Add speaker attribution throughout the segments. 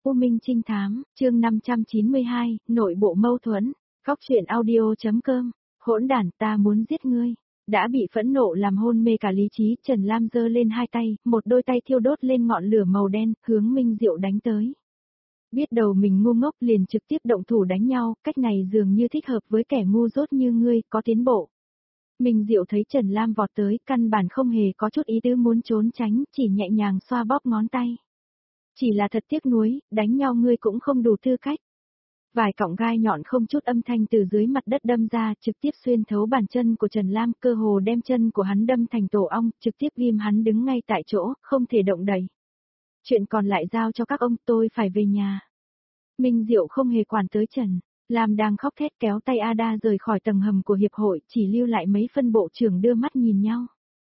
Speaker 1: U Minh Trinh Thám, chương 592, nội bộ mâu thuẫn, Cóc truyện audio.com, hỗn đản ta muốn giết ngươi. Đã bị phẫn nộ làm hôn mê cả lý trí, Trần Lam giơ lên hai tay, một đôi tay thiêu đốt lên ngọn lửa màu đen, hướng Minh Diệu đánh tới. Biết đầu mình ngu ngốc liền trực tiếp động thủ đánh nhau, cách này dường như thích hợp với kẻ ngu dốt như ngươi, có tiến bộ. Minh Diệu thấy Trần Lam vọt tới, căn bản không hề có chút ý tứ muốn trốn tránh, chỉ nhẹ nhàng xoa bóp ngón tay. Chỉ là thật tiếc nuối, đánh nhau ngươi cũng không đủ tư cách. Vài cọng gai nhọn không chút âm thanh từ dưới mặt đất đâm ra, trực tiếp xuyên thấu bàn chân của Trần Lam, cơ hồ đem chân của hắn đâm thành tổ ong, trực tiếp ghim hắn đứng ngay tại chỗ, không thể động đậy. Chuyện còn lại giao cho các ông, tôi phải về nhà. Minh Diệu không hề quản tới Trần Lam đang khóc thét kéo tay Ada rời khỏi tầng hầm của hiệp hội, chỉ lưu lại mấy phân bộ trưởng đưa mắt nhìn nhau.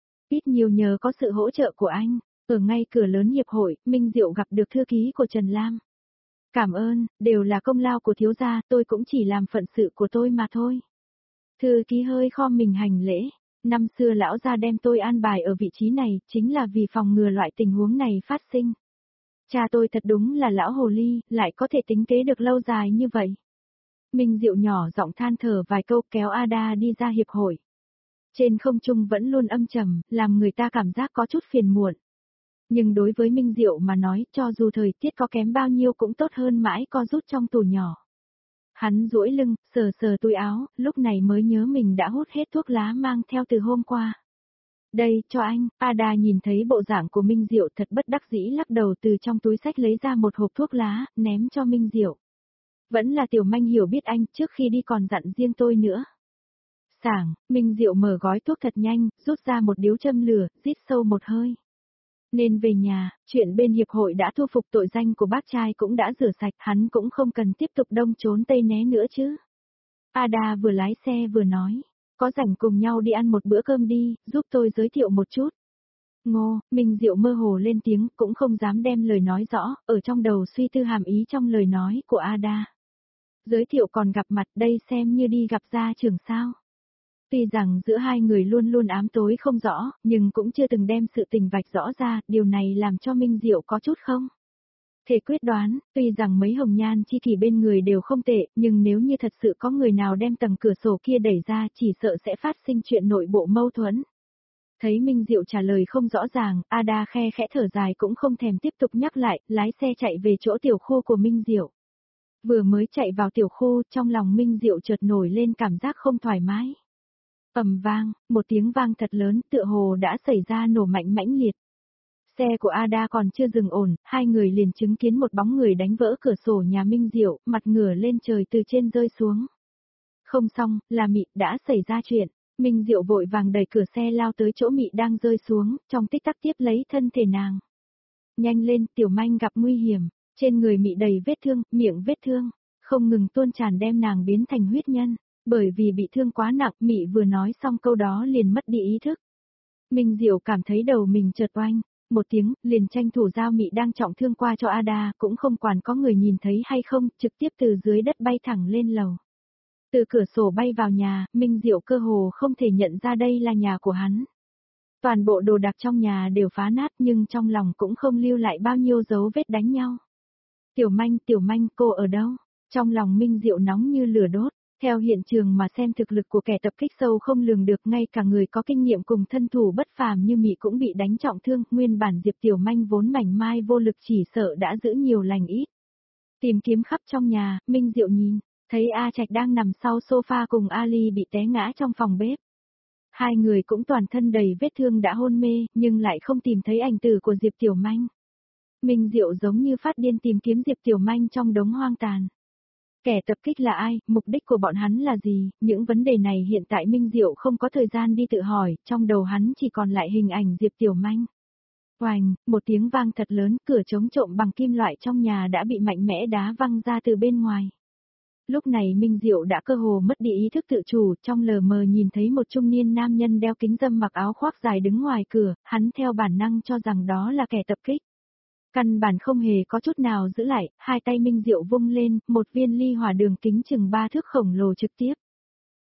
Speaker 1: Ít nhiều nhờ có sự hỗ trợ của anh, ở ngay cửa lớn hiệp hội, Minh Diệu gặp được thư ký của Trần Lam. Cảm ơn, đều là công lao của thiếu gia, tôi cũng chỉ làm phận sự của tôi mà thôi. Thư ký hơi khom mình hành lễ, năm xưa lão gia đem tôi an bài ở vị trí này, chính là vì phòng ngừa loại tình huống này phát sinh. Cha tôi thật đúng là lão hồ ly, lại có thể tính kế được lâu dài như vậy. Minh Diệu nhỏ giọng than thở vài câu kéo Ada đi ra hiệp hội. Trên không trung vẫn luôn âm trầm, làm người ta cảm giác có chút phiền muộn. Nhưng đối với Minh Diệu mà nói, cho dù thời tiết có kém bao nhiêu cũng tốt hơn mãi co rút trong tủ nhỏ. Hắn duỗi lưng, sờ sờ túi áo, lúc này mới nhớ mình đã hút hết thuốc lá mang theo từ hôm qua. Đây, cho anh, Ada nhìn thấy bộ dạng của Minh Diệu thật bất đắc dĩ lắc đầu từ trong túi xách lấy ra một hộp thuốc lá, ném cho Minh Diệu. Vẫn là Tiểu Manh hiểu biết anh, trước khi đi còn dặn riêng tôi nữa. Sảng, Minh Diệu mở gói thuốc thật nhanh, rút ra một điếu châm lửa, rít sâu một hơi. Nên về nhà, chuyện bên hiệp hội đã thu phục tội danh của bác trai cũng đã rửa sạch, hắn cũng không cần tiếp tục đông trốn tây né nữa chứ. Ada vừa lái xe vừa nói, có rảnh cùng nhau đi ăn một bữa cơm đi, giúp tôi giới thiệu một chút. Ngô, Minh Diệu mơ hồ lên tiếng, cũng không dám đem lời nói rõ, ở trong đầu suy tư hàm ý trong lời nói của Ada. Giới thiệu còn gặp mặt đây xem như đi gặp gia trưởng sao. Tuy rằng giữa hai người luôn luôn ám tối không rõ, nhưng cũng chưa từng đem sự tình vạch rõ ra, điều này làm cho Minh Diệu có chút không thể quyết đoán, tuy rằng mấy hồng nhan chi kỷ bên người đều không tệ, nhưng nếu như thật sự có người nào đem tầng cửa sổ kia đẩy ra chỉ sợ sẽ phát sinh chuyện nội bộ mâu thuẫn. Thấy Minh Diệu trả lời không rõ ràng, Ada khe khẽ thở dài cũng không thèm tiếp tục nhắc lại, lái xe chạy về chỗ tiểu khu của Minh Diệu. Vừa mới chạy vào tiểu khu, trong lòng Minh Diệu chợt nổi lên cảm giác không thoải mái. Ầm vang, một tiếng vang thật lớn, tựa hồ đã xảy ra nổ mạnh mãnh liệt. Xe của Ada còn chưa dừng ổn, hai người liền chứng kiến một bóng người đánh vỡ cửa sổ nhà Minh Diệu, mặt ngửa lên trời từ trên rơi xuống. Không xong, là Mị, đã xảy ra chuyện. Minh Diệu vội vàng đẩy cửa xe lao tới chỗ Mị đang rơi xuống, trong tích tắc tiếp lấy thân thể nàng. Nhanh lên, Tiểu Manh gặp nguy hiểm, trên người Mị đầy vết thương, miệng vết thương, không ngừng tuôn tràn đem nàng biến thành huyết nhân. Bởi vì bị thương quá nặng, Mị vừa nói xong câu đó liền mất đi ý thức. Minh Diệu cảm thấy đầu mình chợt oanh, một tiếng, liền tranh thủ giao Mị đang trọng thương qua cho Ada, cũng không quản có người nhìn thấy hay không, trực tiếp từ dưới đất bay thẳng lên lầu. Từ cửa sổ bay vào nhà, Minh Diệu cơ hồ không thể nhận ra đây là nhà của hắn. Toàn bộ đồ đạc trong nhà đều phá nát nhưng trong lòng cũng không lưu lại bao nhiêu dấu vết đánh nhau. Tiểu Manh, cô ở đâu? Trong lòng Minh Diệu nóng như lửa đốt. Theo hiện trường mà xem thực lực của kẻ tập kích sâu không lường được, ngay cả người có kinh nghiệm cùng thân thủ bất phàm như Mị cũng bị đánh trọng thương, nguyên bản Diệp Tiểu Manh vốn mảnh mai vô lực chỉ sợ đã giữ nhiều lành ít. Tìm kiếm khắp trong nhà, Minh Diệu nhìn, thấy A Trạch đang nằm sau sofa cùng Ali bị té ngã trong phòng bếp. Hai người cũng toàn thân đầy vết thương đã hôn mê, nhưng lại không tìm thấy ảnh tử của Diệp Tiểu Manh. Minh Diệu giống như phát điên tìm kiếm Diệp Tiểu Manh trong đống hoang tàn. Kẻ tập kích là ai, mục đích của bọn hắn là gì, những vấn đề này hiện tại Minh Diệu không có thời gian đi tự hỏi, trong đầu hắn chỉ còn lại hình ảnh Diệp Tiểu Manh. Oành, một tiếng vang thật lớn, cửa chống trộm bằng kim loại trong nhà đã bị mạnh mẽ đá văng ra từ bên ngoài. Lúc này Minh Diệu đã cơ hồ mất đi ý thức tự chủ, trong lờ mờ nhìn thấy một trung niên nam nhân đeo kính râm mặc áo khoác dài đứng ngoài cửa, hắn theo bản năng cho rằng đó là kẻ tập kích. Căn bản không hề có chút nào giữ lại, hai tay Minh Diệu vung lên, một viên ly hỏa đường kính chừng 3 thước khổng lồ trực tiếp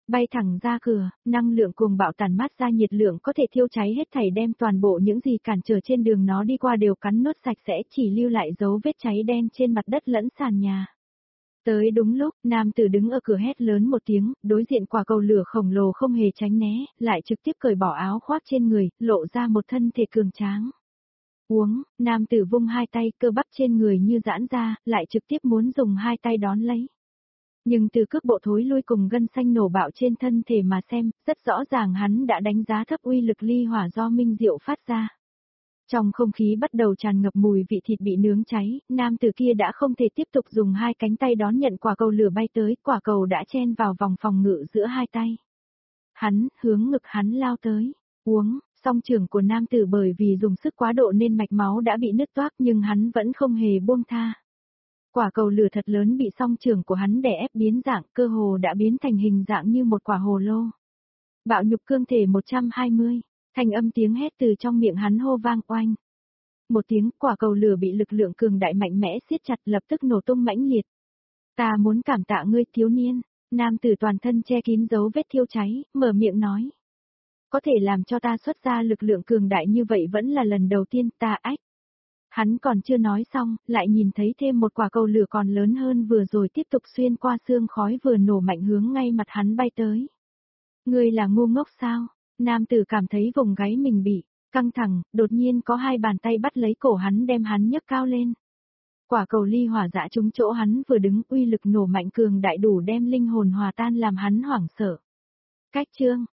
Speaker 1: bay thẳng ra cửa, năng lượng cuồng bạo tản mát ra nhiệt lượng có thể thiêu cháy hết thảy, đem toàn bộ những gì cản trở trên đường nó đi qua đều cắn nuốt sạch sẽ, chỉ lưu lại dấu vết cháy đen trên mặt đất lẫn sàn nhà. Tới đúng lúc, nam tử đứng ở cửa hét lớn một tiếng, đối diện quả cầu lửa khổng lồ không hề tránh né, lại trực tiếp cởi bỏ áo khoác trên người, lộ ra một thân thể cường tráng. Uống, nam tử vung hai tay, cơ bắp trên người như giãn ra, lại trực tiếp muốn dùng hai tay đón lấy. Nhưng từ cước bộ thối lui cùng gân xanh nổ bạo trên thân thể mà xem, rất rõ ràng hắn đã đánh giá thấp uy lực ly hỏa do minh diệu phát ra. Trong không khí bắt đầu tràn ngập mùi vị thịt bị nướng cháy, nam tử kia đã không thể tiếp tục dùng hai cánh tay đón nhận quả cầu lửa bay tới, quả cầu đã chen vào vòng phòng ngự giữa hai tay. Hắn, hướng ngực hắn lao tới, uống, song trưởng của nam tử bởi vì dùng sức quá độ nên mạch máu đã bị nứt toác nhưng hắn vẫn không hề buông tha. Quả cầu lửa thật lớn bị song trưởng của hắn đè ép biến dạng, cơ hồ đã biến thành hình dạng như một quả hồ lô. Bạo nhục cương thể 120, thanh âm tiếng hét từ trong miệng hắn hô vang oanh. Một tiếng, quả cầu lửa bị lực lượng cường đại mạnh mẽ siết chặt, lập tức nổ tung mãnh liệt. Ta muốn cảm tạ ngươi thiếu niên, nam tử toàn thân che kín dấu vết thiêu cháy, mở miệng nói. Có thể làm cho ta xuất ra lực lượng cường đại như vậy vẫn là lần đầu tiên, ta ách. Hắn còn chưa nói xong, lại nhìn thấy thêm một quả cầu lửa còn lớn hơn vừa rồi tiếp tục xuyên qua xương khói vừa nổ mạnh hướng ngay mặt hắn bay tới. Ngươi là ngu ngốc sao? Nam tử cảm thấy vùng gáy mình bị căng thẳng, đột nhiên có hai bàn tay bắt lấy cổ hắn đem hắn nhấc cao lên. Quả cầu ly hỏa dã trúng chỗ hắn vừa đứng, uy lực nổ mạnh cường đại đủ đem linh hồn hòa tan làm hắn hoảng sợ. Cách chương